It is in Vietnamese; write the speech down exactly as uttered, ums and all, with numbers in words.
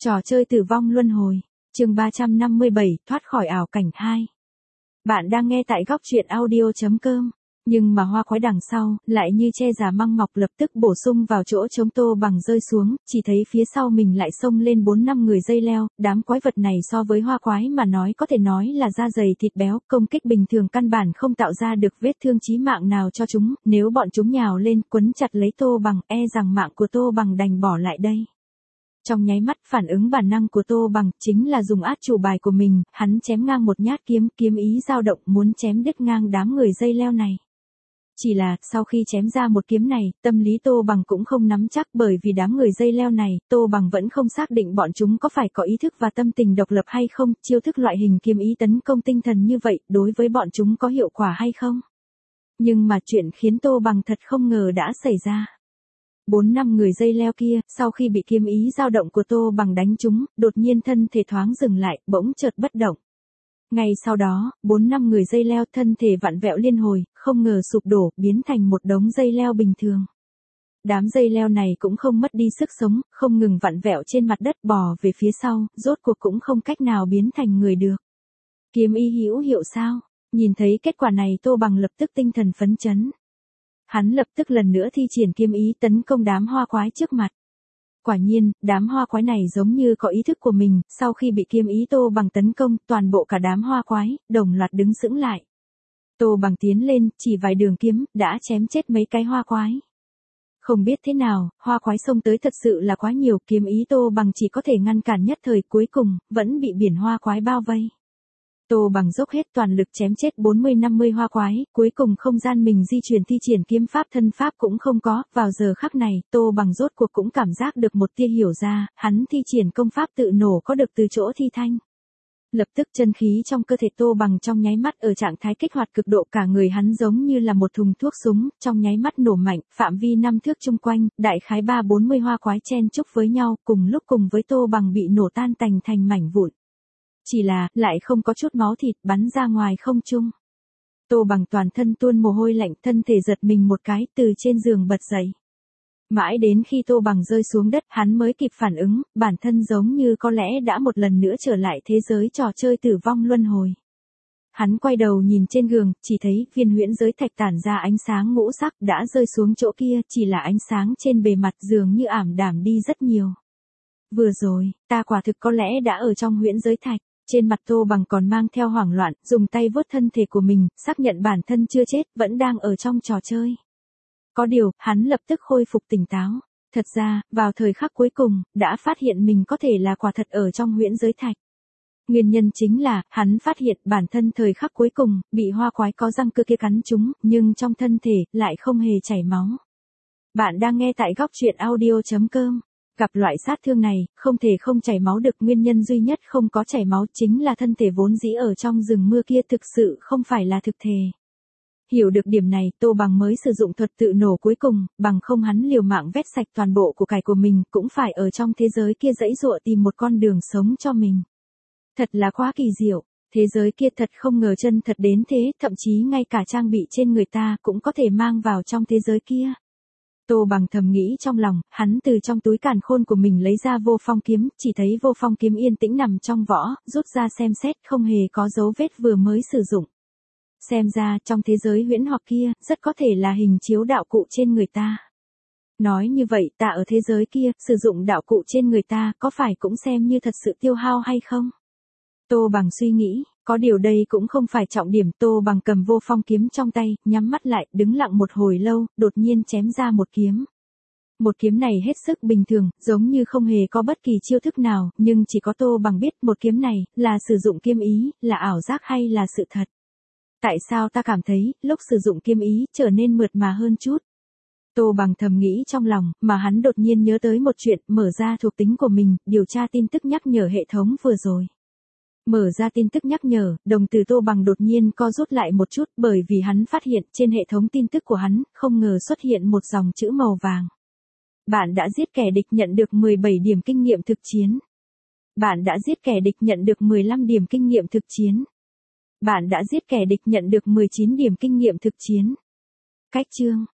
Trò chơi tử vong luân hồi, chương ba trăm năm mươi bảy, thoát khỏi ảo cảnh hai. Bạn đang nghe tại góc truyện audio chấm com, nhưng mà hoa quái đằng sau, lại như che giả măng mọc lập tức bổ sung vào chỗ trống. Tô Bằng rơi xuống, chỉ thấy phía sau mình lại xông lên bốn năm người dây leo, đám quái vật này so với hoa quái mà nói có thể nói là da dày thịt béo, công kích bình thường căn bản không tạo ra được vết thương chí mạng nào cho chúng, nếu bọn chúng nhào lên quấn chặt lấy Tô Bằng, e rằng mạng của Tô Bằng đành bỏ lại đây. Trong nháy mắt phản ứng bản năng của Tô Bằng chính là dùng át chủ bài của mình, hắn chém ngang một nhát kiếm, kiếm ý dao động muốn chém đứt ngang đám người dây leo này. Chỉ là, sau khi chém ra một kiếm này, tâm lý Tô Bằng cũng không nắm chắc bởi vì đám người dây leo này, Tô Bằng vẫn không xác định bọn chúng có phải có ý thức và tâm tình độc lập hay không, chiêu thức loại hình kiếm ý tấn công tinh thần như vậy, đối với bọn chúng có hiệu quả hay không. Nhưng mà chuyện khiến Tô Bằng thật không ngờ đã xảy ra. Bốn năm người dây leo kia, sau khi bị kiếm ý dao động của Tô Bằng đánh trúng, đột nhiên thân thể thoáng dừng lại, bỗng chợt bất động. Ngay sau đó, bốn năm người dây leo thân thể vặn vẹo liên hồi, không ngờ sụp đổ, biến thành một đống dây leo bình thường. Đám dây leo này cũng không mất đi sức sống, không ngừng vặn vẹo trên mặt đất bò về phía sau, rốt cuộc cũng không cách nào biến thành người được. Kiếm ý hữu hiệu sao? Nhìn thấy kết quả này Tô Bằng lập tức tinh thần phấn chấn. Hắn lập tức lần nữa thi triển kiếm ý tấn công đám hoa quái trước mặt. Quả nhiên, đám hoa quái này giống như có ý thức của mình, sau khi bị kiếm ý Tô Bằng tấn công, toàn bộ cả đám hoa quái, đồng loạt đứng sững lại. Tô Bằng tiến lên, chỉ vài đường kiếm, đã chém chết mấy cái hoa quái. Không biết thế nào, hoa quái xông tới thật sự là quá nhiều, kiếm ý Tô Bằng chỉ có thể ngăn cản nhất thời, cuối cùng, vẫn bị biển hoa quái bao vây. Tô Bằng dốc hết toàn lực chém chết bốn mươi năm mươi hoa quái, cuối cùng không gian mình di chuyển thi triển kiếm pháp thân pháp cũng không có, vào giờ khắc này, Tô Bằng rốt cuộc cũng cảm giác được một tia hiểu ra, hắn thi triển công pháp tự nổ có được từ chỗ thi thanh. Lập tức chân khí trong cơ thể Tô Bằng trong nháy mắt ở trạng thái kích hoạt cực độ, cả người hắn giống như là một thùng thuốc súng, trong nháy mắt nổ mạnh, phạm vi năm thước chung quanh, đại khái ba bốn mươi hoa quái chen chúc với nhau, cùng lúc cùng với Tô Bằng bị nổ tan tành thành mảnh vụn. Chỉ là, lại không có chút máu thịt bắn ra ngoài không trung. Tô Bằng toàn thân tuôn mồ hôi lạnh, thân thể giật mình một cái, từ trên giường bật dậy. Mãi đến khi Tô Bằng rơi xuống đất, hắn mới kịp phản ứng, bản thân giống như có lẽ đã một lần nữa trở lại thế giới trò chơi tử vong luân hồi. Hắn quay đầu nhìn trên giường, chỉ thấy viên huyễn giới thạch tản ra ánh sáng ngũ sắc đã rơi xuống chỗ kia, chỉ là ánh sáng trên bề mặt dường như ảm đạm đi rất nhiều. Vừa rồi, ta quả thực có lẽ đã ở trong huyễn giới thạch. Trên mặt Tô Bằng còn mang theo hoảng loạn, dùng tay vuốt thân thể của mình, xác nhận bản thân chưa chết, vẫn đang ở trong trò chơi. Có điều, hắn lập tức khôi phục tỉnh táo. Thật ra, vào thời khắc cuối cùng, đã phát hiện mình có thể là quả thật ở trong huyễn giới thạch. Nguyên nhân chính là, hắn phát hiện bản thân thời khắc cuối cùng, bị hoa quái có răng cưa kia cắn trúng, nhưng trong thân thể, lại không hề chảy máu. Bạn đang nghe tại góc truyện audio chấm com. Gặp loại sát thương này, không thể không chảy máu được, nguyên nhân duy nhất không có chảy máu chính là thân thể vốn dĩ ở trong rừng mưa kia thực sự không phải là thực thể. Hiểu được điểm này, Tô Bằng mới sử dụng thuật tự nổ cuối cùng, bằng không hắn liều mạng vét sạch toàn bộ của cải của mình, cũng phải ở trong thế giới kia dãy dụa tìm một con đường sống cho mình. Thật là quá kỳ diệu, thế giới kia thật không ngờ chân thật đến thế, thậm chí ngay cả trang bị trên người ta cũng có thể mang vào trong thế giới kia. Tô Bằng thầm nghĩ trong lòng, hắn từ trong túi càn khôn của mình lấy ra vô phong kiếm, chỉ thấy vô phong kiếm yên tĩnh nằm trong vỏ, rút ra xem xét không hề có dấu vết vừa mới sử dụng. Xem ra, trong thế giới huyễn hoặc kia, rất có thể là hình chiếu đạo cụ trên người ta. Nói như vậy, ta ở thế giới kia, sử dụng đạo cụ trên người ta, có phải cũng xem như thật sự tiêu hao hay không? Tô Bằng suy nghĩ, có điều đây cũng không phải trọng điểm. Tô Bằng cầm vô phong kiếm trong tay, nhắm mắt lại, đứng lặng một hồi lâu, đột nhiên chém ra một kiếm. Một kiếm này hết sức bình thường, giống như không hề có bất kỳ chiêu thức nào, nhưng chỉ có Tô Bằng biết một kiếm này, là sử dụng kiếm ý, là ảo giác hay là sự thật. Tại sao ta cảm thấy, lúc sử dụng kiếm ý, trở nên mượt mà hơn chút? Tô Bằng thầm nghĩ trong lòng, mà hắn đột nhiên nhớ tới một chuyện, mở ra thuộc tính của mình, điều tra tin tức nhắc nhở hệ thống vừa rồi. Mở ra tin tức nhắc nhở, đồng tử Tô Bằng đột nhiên co rút lại một chút, bởi vì hắn phát hiện trên hệ thống tin tức của hắn, không ngờ xuất hiện một dòng chữ màu vàng. Bạn đã giết kẻ địch nhận được mười bảy điểm kinh nghiệm thực chiến. Bạn đã giết kẻ địch nhận được mười lăm điểm kinh nghiệm thực chiến. Bạn đã giết kẻ địch nhận được mười chín điểm kinh nghiệm thực chiến. Cách chương,